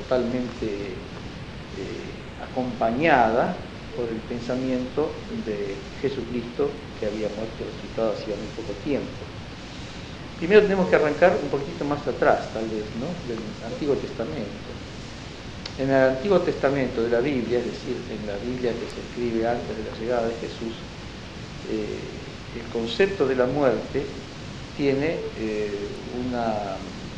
totalmente acompañada por el pensamiento de Jesucristo, que había muerto y resucitado hacía muy poco tiempo. Primero tenemos que arrancar un poquito más atrás, tal vez, ¿no?, del Antiguo Testamento. En el Antiguo Testamento de la Biblia, es decir, en la Biblia que se escribe antes de la llegada de Jesús, el concepto de la muerte tiene una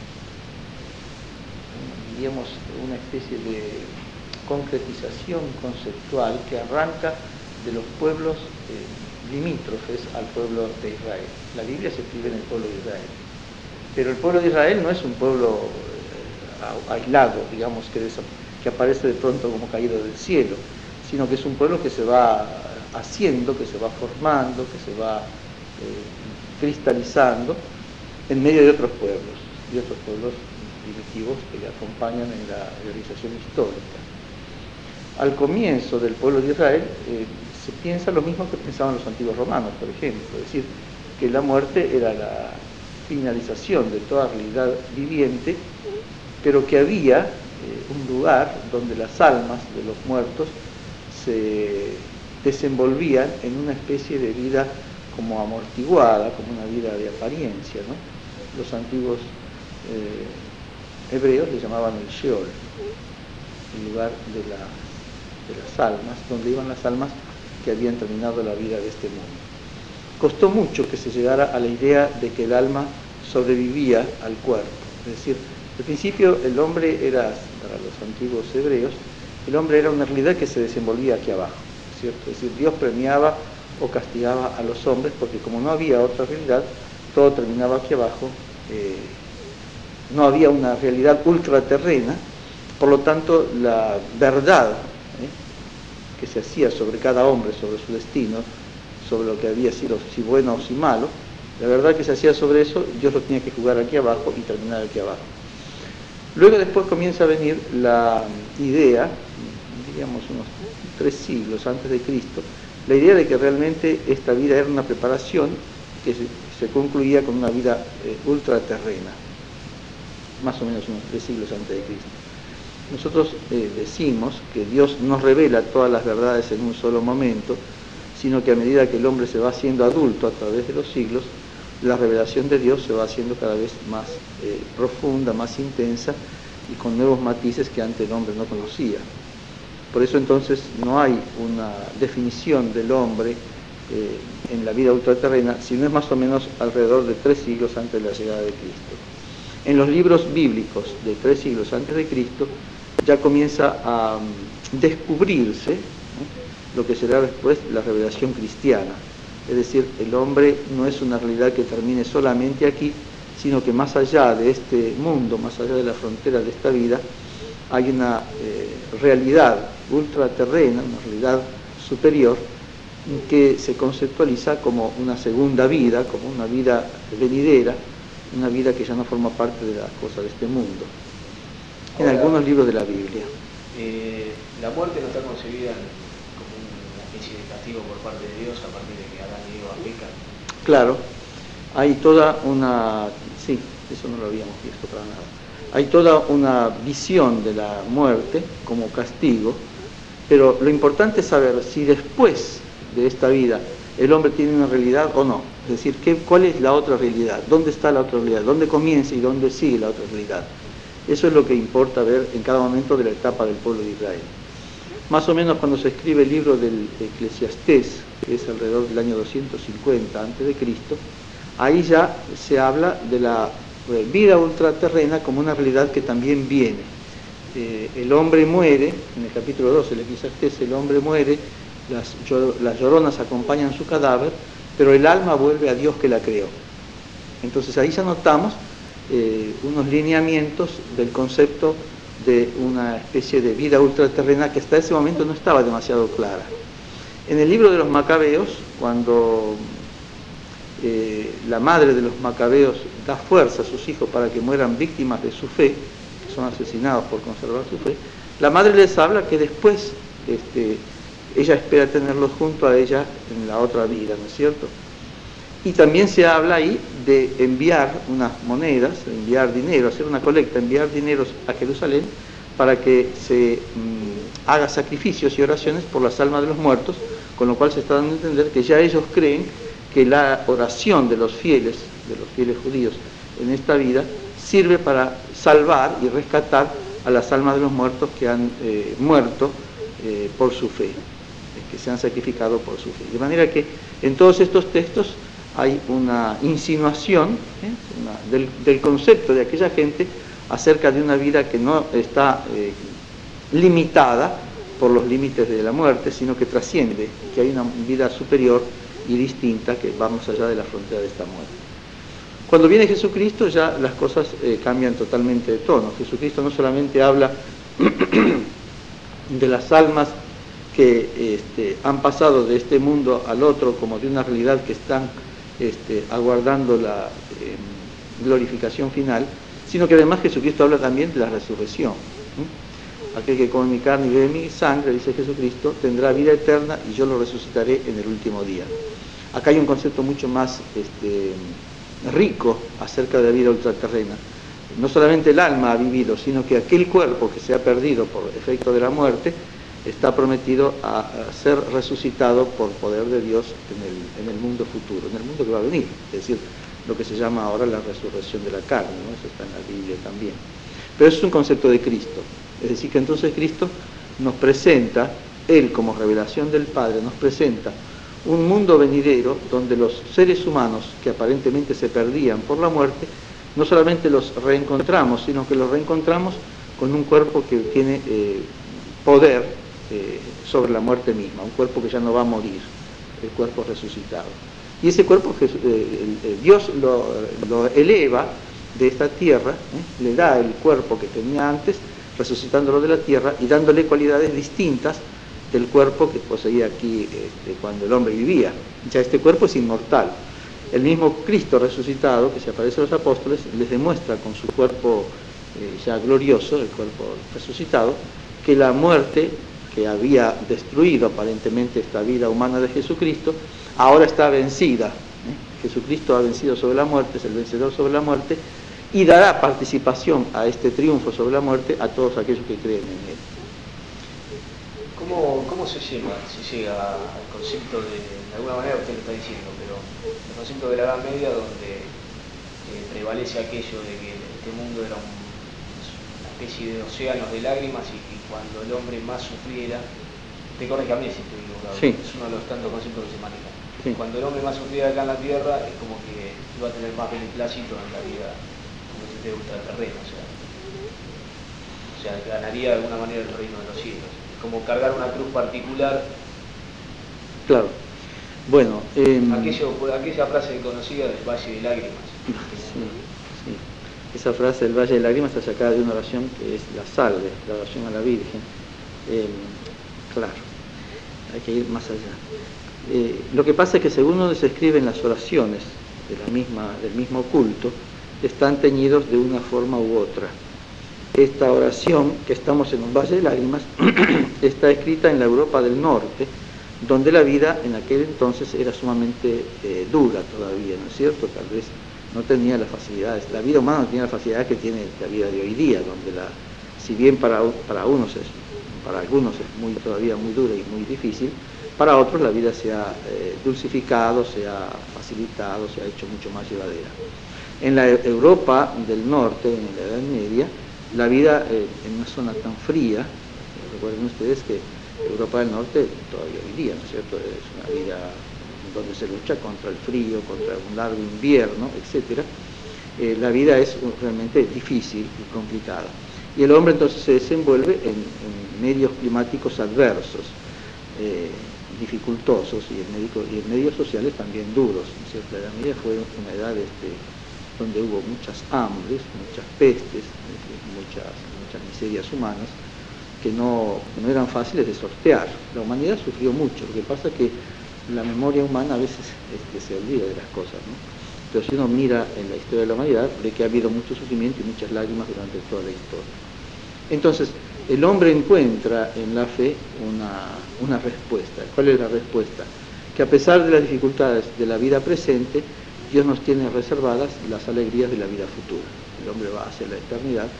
especie de concretización conceptual que arranca de los pueblos limítrofes al pueblo de Israel. La Biblia se escribe en el pueblo de Israel, pero el pueblo de Israel no es un pueblo aislado, digamos, que aparece de pronto como caído del cielo, sino que es un pueblo que se va haciendo, que se va formando, que se va cristalizando en medio de otros pueblos primitivos que le acompañan en la realización histórica. Al comienzo del pueblo de Israel se piensa lo mismo que pensaban los antiguos romanos, por ejemplo, es decir, que la muerte era la finalización de toda realidad viviente, pero que había un lugar donde las almas de los muertos se desenvolvían en una especie de vida como amortiguada, como una vida de apariencia, ¿no? Los antiguos hebreos le llamaban el Sheol, el lugar de las almas, donde iban las almas que habían terminado la vida de este mundo. Costó mucho que se llegara a la idea de que el alma sobrevivía al cuerpo. Es decir, al principio el hombre era, para los antiguos hebreos, el hombre era una realidad que se desenvolvía aquí abajo, ¿cierto? Es decir, Dios premiaba o castigaba a los hombres porque como no había otra realidad, todo terminaba aquí abajo, no había una realidad ultraterrena, por lo tanto la verdad que se hacía sobre cada hombre, sobre su destino, sobre lo que había sido, si bueno o si malo, la verdad que se hacía sobre eso, Dios lo tenía que jugar aquí abajo y terminar aquí abajo. Luego después comienza a venir la idea, digamos unos 3 siglos antes de Cristo, la idea de que realmente esta vida era una preparación que se concluía con una vida ultraterrena, más o menos unos 3 siglos antes de Cristo. Nosotros decimos que Dios no revela todas las verdades en un solo momento, sino que a medida que el hombre se va haciendo adulto a través de los siglos, la revelación de Dios se va haciendo cada vez más profunda, más intensa y con nuevos matices que antes el hombre no conocía. Por eso entonces no hay una definición del hombre en la vida ultraterrena, sino es más o menos alrededor de 3 siglos antes de la llegada de Cristo. En los libros bíblicos de 3 siglos antes de Cristo ya comienza a descubrirse lo que será después la revelación cristiana. Es decir, el hombre no es una realidad que termine solamente aquí, sino que más allá de este mundo, más allá de la frontera de esta vida, hay una realidad ultraterrena, una realidad superior, que se conceptualiza como una segunda vida, como una vida venidera, una vida que ya no forma parte de las cosas de este mundo. En algunos libros de la Biblia. La muerte no está concebida como una especie de castigo por parte de Dios a partir de que Adán y Eva pecan. Claro, hay toda una... Sí, eso no lo habíamos visto para nada. Hay toda una visión de la muerte como castigo, pero lo importante es saber si después de esta vida el hombre tiene una realidad o no. Es decir, ¿cuál es la otra realidad? ¿Dónde está la otra realidad? ¿Dónde comienza y dónde sigue la otra realidad? Eso es lo que importa ver en cada momento de la etapa del pueblo de Israel. Más o menos cuando se escribe el libro del Eclesiastés, que es alrededor del año 250 a.C., ahí ya se habla de la vida ultraterrena como una realidad que también viene. El hombre muere, en el capítulo 2 del Eclesiastés, el hombre muere, las lloronas acompañan su cadáver, pero el alma vuelve a Dios que la creó. Entonces ahí ya notamos unos lineamientos del concepto de una especie de vida ultraterrena que hasta ese momento no estaba demasiado clara. En el libro de los Macabeos, cuando la madre de los Macabeos da fuerza a sus hijos para que mueran víctimas de su fe, que son asesinados por conservar su fe, la madre les habla que después ella espera tenerlos junto a ella en la otra vida, ¿no es cierto? Y también se habla ahí de enviar unas monedas, enviar dinero, hacer una colecta, enviar dineros a Jerusalén para que se haga sacrificios y oraciones por las almas de los muertos, con lo cual se está dando a entender que ya ellos creen que la oración de los fieles judíos en esta vida, sirve para salvar y rescatar a las almas de los muertos que han muerto por su fe, que se han sacrificado por su fe. De manera que en todos estos textos hay una insinuación del concepto de aquella gente acerca de una vida que no está limitada por los límites de la muerte, sino que trasciende, que hay una vida superior y distinta que va más allá de la frontera de esta muerte. Cuando viene Jesucristo ya las cosas cambian totalmente de tono. Jesucristo no solamente habla de las almas que han pasado de este mundo al otro como de una realidad que están aguardando la glorificación final, sino que además Jesucristo habla también de la resurrección. Aquel que come mi carne y bebe mi sangre, dice Jesucristo, tendrá vida eterna y yo lo resucitaré en el último día. Acá hay un concepto mucho más rico acerca de la vida ultraterrena. No solamente el alma ha vivido, sino que aquel cuerpo que se ha perdido por efecto de la muerte está prometido a ser resucitado por poder de Dios en el mundo futuro, en el mundo que va a venir, es decir, lo que se llama ahora la resurrección de la carne, ¿no? Eso está en la Biblia también. Pero eso es un concepto de Cristo, es decir, que entonces Cristo nos presenta, Él como revelación del Padre, nos presenta un mundo venidero donde los seres humanos que aparentemente se perdían por la muerte, no solamente los reencontramos, sino que los reencontramos con un cuerpo que tiene poder sobre la muerte misma, un cuerpo que ya no va a morir, el cuerpo resucitado. Y ese cuerpo Dios lo eleva de esta tierra, le da el cuerpo que tenía antes, resucitándolo de la tierra y dándole cualidades distintas del cuerpo que poseía aquí cuando el hombre vivía. Ya este cuerpo es inmortal. El mismo Cristo resucitado, que se aparece a los apóstoles, les demuestra con su cuerpo ya glorioso, el cuerpo resucitado, que la muerte que había destruido aparentemente esta vida humana de Jesucristo, ahora está vencida. Jesucristo ha vencido sobre la muerte, es el vencedor sobre la muerte, y dará participación a este triunfo sobre la muerte a todos aquellos que creen en Él. ¿Cómo se llega al concepto de alguna manera usted lo está diciendo, pero el concepto de la Edad Media donde prevalece aquello de que este mundo era una especie de océanos de lágrimas y cuando el hombre más sufriera, te corríjame si estoy equivocado, sí. Es uno de los tantos conceptos que se manejan. Sí. Cuando el hombre más sufriera acá en la tierra es como que iba a tener más beneplácito en la vida, como si te gusta el terreno, o sea, ganaría de alguna manera el reino de los cielos. Como cargar una cruz particular. Claro. Bueno, aquella frase conocida del Valle de Lágrimas. Sí. Esa frase del Valle de Lágrimas está sacada de una oración que es la salve, la oración a la Virgen. Claro, hay que ir más allá. Lo que pasa es que según donde se escriben las oraciones del mismo culto, están teñidos de una forma u otra. Esta oración, que estamos en un Valle de Lágrimas, está escrita en la Europa del Norte, donde la vida en aquel entonces era sumamente dura todavía, ¿no es cierto? Tal vez no tenía las facilidades, la vida humana no tenía la facilidad que tiene la vida de hoy día, donde si bien para algunos es todavía muy dura y muy difícil, para otros la vida se ha dulcificado, se ha facilitado, se ha hecho mucho más llevadera. En la Europa del Norte, en la Edad Media, la vida en una zona tan fría, recuerden ustedes que Europa del Norte todavía hoy día, ¿no es cierto?, es una vida donde se lucha contra el frío, contra un largo invierno, etc. La vida es realmente difícil y complicada. Y el hombre entonces se desenvuelve en medios climáticos adversos, dificultosos, y en medios sociales también duros, ¿no es cierto? La Edad Media fue una edad donde hubo muchas hambres, muchas pestes, muchas miserias humanas que no eran fáciles de sortear. La humanidad sufrió mucho. Lo que pasa es que la memoria humana a veces se olvida de las cosas, ¿no? Pero si uno mira en la historia de la humanidad, ve que ha habido mucho sufrimiento y muchas lágrimas durante toda la historia. Entonces, el hombre encuentra en la fe una respuesta. ¿Cuál es la respuesta? Que a pesar de las dificultades de la vida presente, Dios nos tiene reservadas las alegrías de la vida futura. El hombre va hacia la eternidad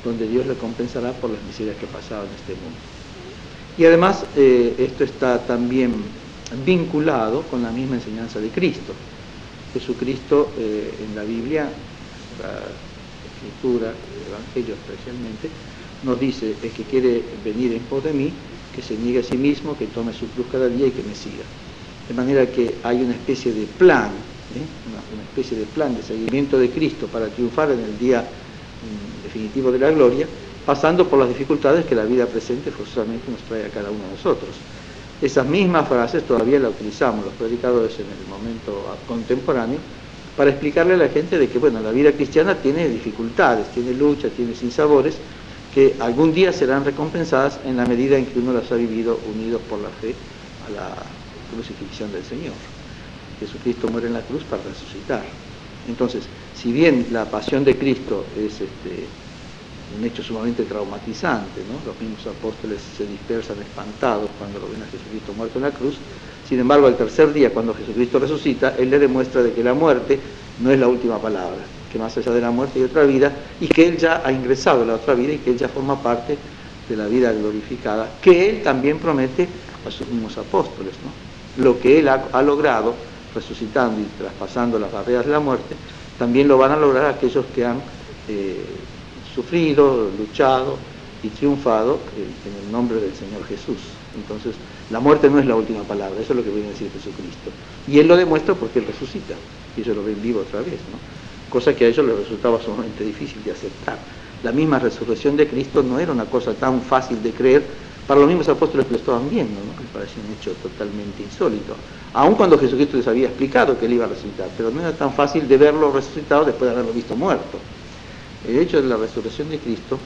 donde Dios le compensará por las miserias que ha pasado en este mundo. Y además esto está también vinculado con la misma enseñanza de Cristo. Jesucristo en la Biblia, la Escritura, el Evangelio especialmente, nos dice: el que quiere venir en pos de mí, que se niegue a sí mismo, que tome su cruz cada día y que me siga. De manera que hay una especie de plan, una especie de plan de seguimiento de Cristo para triunfar en el día definitivo de la gloria, pasando por las dificultades que la vida presente forzosamente nos trae a cada uno de nosotros. Esas mismas frases todavía las utilizamos los predicadores en el momento contemporáneo para explicarle a la gente de que, bueno, la vida cristiana tiene dificultades, tiene luchas, tiene sinsabores, que algún día serán recompensadas en la medida en que uno las ha vivido unidos por la fe a la crucifixión del Señor. Jesucristo muere en la cruz para resucitar. Entonces, si bien la pasión de Cristo es un hecho sumamente traumatizante, ¿no? Los mismos apóstoles se dispersan espantados cuando lo ven a Jesucristo muerto en la cruz. Sin embargo, al tercer día, cuando Jesucristo resucita, Él le demuestra de que la muerte no es la última palabra, que más allá de la muerte hay otra vida, y que Él ya ha ingresado en la otra vida y que Él ya forma parte de la vida glorificada, que Él también promete a sus mismos apóstoles, ¿no? Lo que Él ha logrado resucitando y traspasando las barreras de la muerte, también lo van a lograr aquellos que han sufrido, luchado y triunfado en el nombre del Señor Jesús. Entonces, la muerte no es la última palabra, eso es lo que viene a decir Jesucristo. Y Él lo demuestra porque Él resucita, y ellos lo ven vivo otra vez, ¿no? Cosa que a ellos les resultaba sumamente difícil de aceptar. La misma resurrección de Cristo no era una cosa tan fácil de creer para los mismos apóstoles que lo estaban viendo, ¿no? Les parecía un hecho totalmente insólito, aun cuando Jesucristo les había explicado que Él iba a resucitar, pero no era tan fácil de verlo resucitado después de haberlo visto muerto. El hecho de la resurrección de Cristo,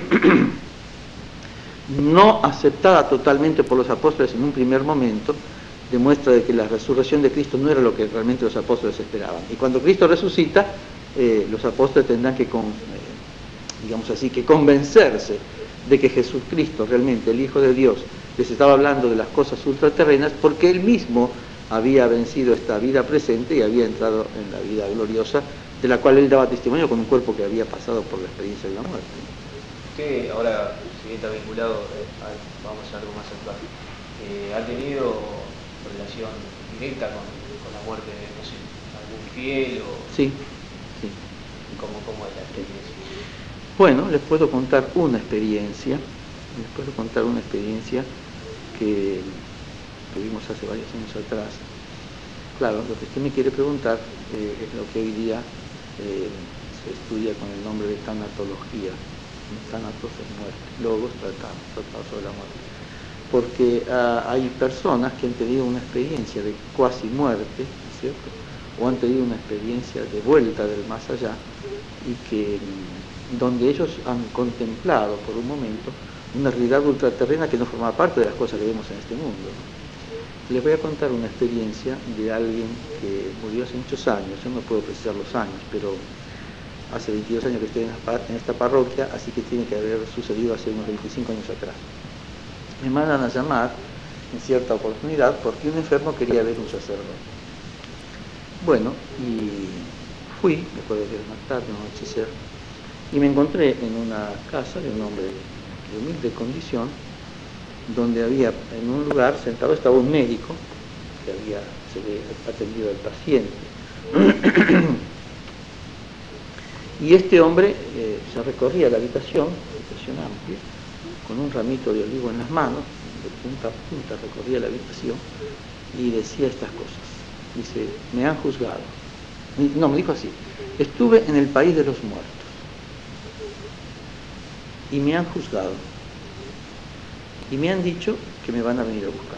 no aceptada totalmente por los apóstoles en un primer momento, demuestra de que la resurrección de Cristo no era lo que realmente los apóstoles esperaban. Y cuando Cristo resucita, los apóstoles tendrán que, digamos así, que convencerse de que Jesucristo, realmente el Hijo de Dios, les estaba hablando de las cosas ultraterrenas, porque Él mismo había vencido esta vida presente y había entrado en la vida gloriosa, de la cual Él daba testimonio con un cuerpo que había pasado por la experiencia de la muerte. Usted ahora, si bien está vinculado, vamos a algo más actual, ¿ha tenido relación directa con la muerte de, no sé, algún fiel o...? Sí, sí. ¿Cómo es la experiencia? Bueno, les puedo contar una experiencia que tuvimos hace varios años atrás. Claro, lo que usted me quiere preguntar es lo que hoy día se estudia con el nombre de tanatología. Thanatos es muerte, logos tratado sobre la muerte. Porque hay personas que han tenido una experiencia de cuasi muerte, ¿cierto? O han tenido una experiencia de vuelta del más allá, y que donde ellos han contemplado por un momento una realidad ultraterrena que no forma parte de las cosas que vemos en este mundo. Les voy a contar una experiencia de alguien que murió hace muchos años. Yo no puedo precisar los años, pero hace 22 años que estoy en esta parroquia, así que tiene que haber sucedido hace unos 25 años atrás. Me mandan a llamar en cierta oportunidad porque un enfermo quería ver un sacerdote. Bueno, y fui, después de ver más tarde, un anochecer, y me encontré en una casa de un hombre de humilde condición, donde había, en un lugar sentado, estaba un médico que se había atendido al paciente. Y este hombre se recorría la habitación amplia, con un ramito de olivo en las manos, de punta a punta recorría la habitación y decía estas cosas. Dice: me han juzgado. No, me dijo así: estuve en el país de los muertos y me han juzgado y me han dicho que me van a venir a buscar.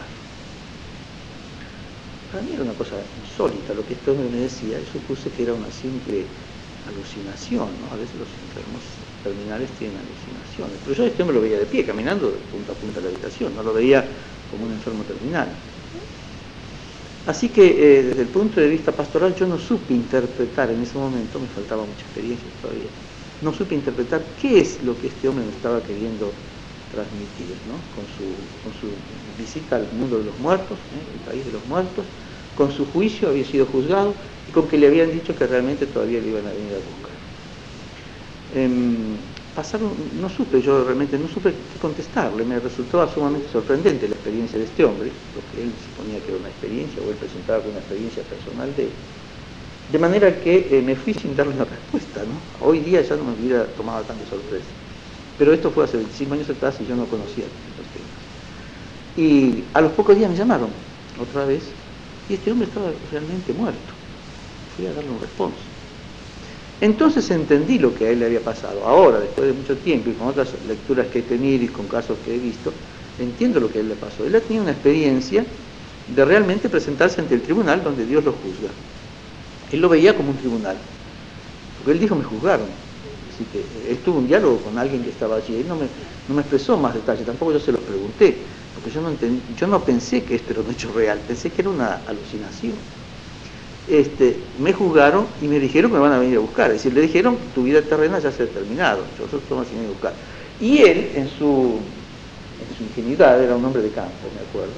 Para mí era una cosa insólita lo que este hombre me decía, y supuse que era una simple alucinación, ¿no? A veces los enfermos terminales tienen alucinaciones, pero yo a este hombre lo veía de pie, caminando de punta a punta de la habitación, no lo veía como un enfermo terminal. Así que desde el punto de vista pastoral yo no supe interpretar en ese momento, me faltaba mucha experiencia todavía, no supe interpretar qué es lo que este hombre me estaba queriendo transmitir, ¿no? Con su visita al mundo de los muertos, el país de los muertos, con su juicio había sido juzgado y con que le habían dicho que realmente todavía le iban a venir a buscar. pasaron, no supe, yo realmente no supe qué contestarle, me resultó sumamente sorprendente la experiencia de este hombre, porque él suponía que era una experiencia, o él presentaba como una experiencia personal de él. De manera que me fui sin darle una respuesta, ¿no? Hoy día ya no me hubiera tomado tanta sorpresa. Pero esto fue hace 25 años atrás y yo no conocía los temas. Y a los pocos días me llamaron, otra vez, y este hombre estaba realmente muerto. Fui a darle un responso. Entonces entendí lo que a él le había pasado. Ahora, después de mucho tiempo y con otras lecturas que he tenido y con casos que he visto, entiendo lo que a él le pasó. Él ha tenido una experiencia de realmente presentarse ante el tribunal donde Dios lo juzga. Él lo veía como un tribunal, porque él dijo, me juzgaron. Así que él tuvo un diálogo con alguien que estaba allí. Él no me expresó más detalles, tampoco yo se los pregunté, porque yo no pensé que esto era un hecho real, pensé que era una alucinación. Me juzgaron y me dijeron que me van a venir a buscar. Es decir, le dijeron, tu vida terrena ya se ha terminado, nosotros vamos a venir a buscar. Y él, en su ingenuidad, era un hombre de campo, me acuerdo.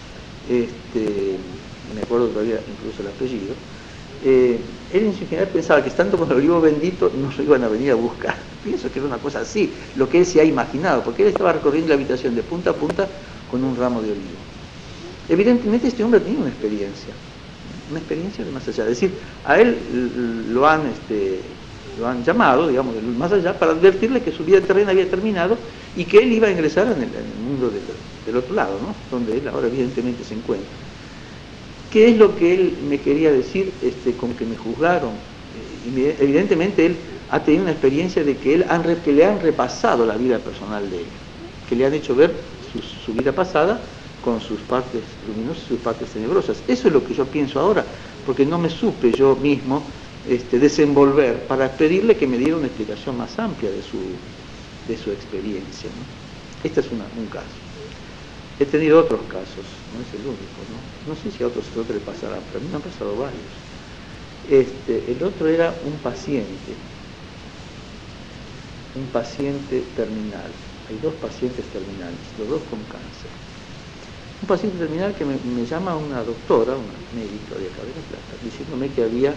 Me acuerdo todavía incluso el apellido. Él en su ingenuidad pensaba que estando con el olivo bendito nos iban a venir a buscar. Pienso que era una cosa así, lo que él se ha imaginado, porque él estaba recorriendo la habitación de punta a punta con un ramo de olivo. Evidentemente este hombre tenía una experiencia de más allá. Es decir, a él lo han llamado, digamos, del más allá, para advertirle que su vida terrena había terminado y que él iba a ingresar en el mundo del otro lado, ¿no? Donde él ahora evidentemente se encuentra. ¿Qué es lo que él me quería decir con que me juzgaron? Evidentemente él ha tenido una experiencia de que le han repasado la vida personal de él, que le han hecho ver su vida pasada con sus partes luminosas y sus partes tenebrosas. Eso es lo que yo pienso ahora, porque no me supe yo mismo desenvolver para pedirle que me diera una explicación más amplia de su experiencia, ¿no? Este es un caso. He tenido otros casos, no es el único, ¿no? No sé si a otros le pasará, pero a mí me han pasado varios. El otro era un paciente terminal. Hay dos pacientes terminales, los dos con cáncer. Un paciente terminal que me llama una doctora, una médica de acá de La Plata, diciéndome que había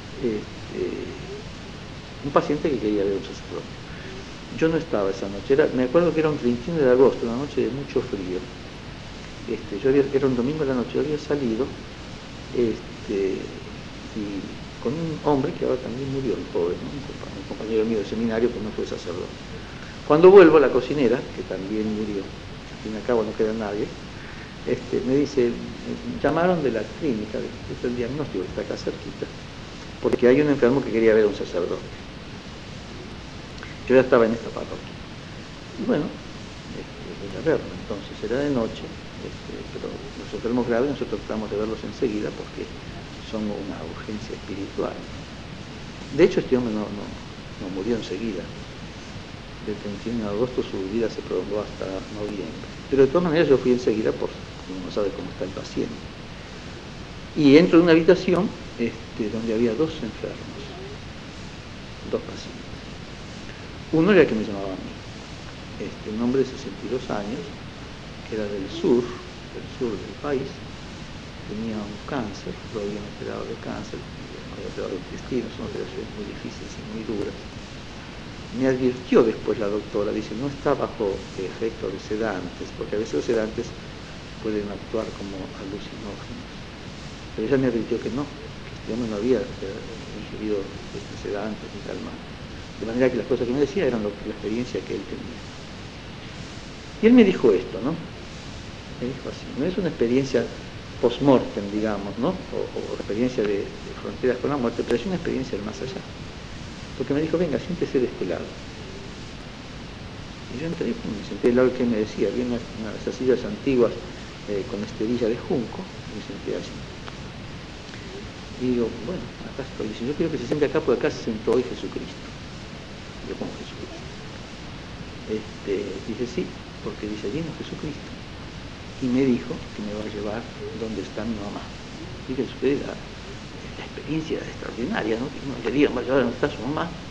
un paciente que quería ver un sacerdote. Yo no estaba esa noche, me acuerdo que era un 31 de agosto, una noche de mucho frío. Era un domingo de la noche, yo había salido y con un hombre que ahora también murió, el pobre, ¿no? Un compañero mío de seminario que no fue sacerdote. Cuando vuelvo, la cocinera, que también murió, al fin y al cabo no queda nadie, me dice, llamaron de la clínica, es el diagnóstico que está acá cerquita, porque hay un enfermo que quería ver a un sacerdote. Yo ya estaba en esta parroquia. Y bueno, voy a verlo, entonces era de noche, pero los enfermos graves nosotros tratamos de verlos enseguida porque son una urgencia espiritual. De hecho, este hombre no murió enseguida. Del 31 de agosto su vida se prolongó hasta noviembre. Pero de todas maneras yo fui enseguida porque uno no sabe cómo está el paciente. Y entro en una habitación donde había dos enfermos, dos pacientes. Uno era el que me llamaba a mí, un hombre de 62 años, que era del sur del país, tenía un cáncer, lo habían operado de cáncer, lo habían operado de intestino, son operaciones muy difíciles y muy duras. Me advirtió después la doctora, dice, no está bajo efecto de sedantes, porque a veces los sedantes pueden actuar como alucinógenos. Pero ella me advirtió que no, que este hombre no había ingerido sedantes ni calmantes. De manera que las cosas que me decía eran la experiencia que él tenía. Y él me dijo esto, ¿no? Me dijo así, no es una experiencia post-mortem, digamos, ¿no? O experiencia de fronteras con la muerte, pero es una experiencia del más allá. Porque me dijo, venga, siéntese de este lado. Y yo entré, me senté del lado que él me decía, había una de esas sillas antiguas con esterilla de junco, y me senté allí. Y digo, bueno, acá estoy. Dice, yo quiero que se siente acá porque acá se sentó hoy Jesucristo. Yo como Jesucristo. Dice, sí, porque dice, allí no Jesucristo. Y me dijo que me va a llevar donde está mi mamá. Fíjense ustedes la experiencia extraordinaria, ¿no? Que uno le diga, va a llevar donde está su mamá.